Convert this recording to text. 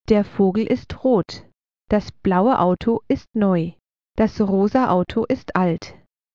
Der Vogel ist rot. Das blaue Auto ist neu. Das rosa Auto ist alt.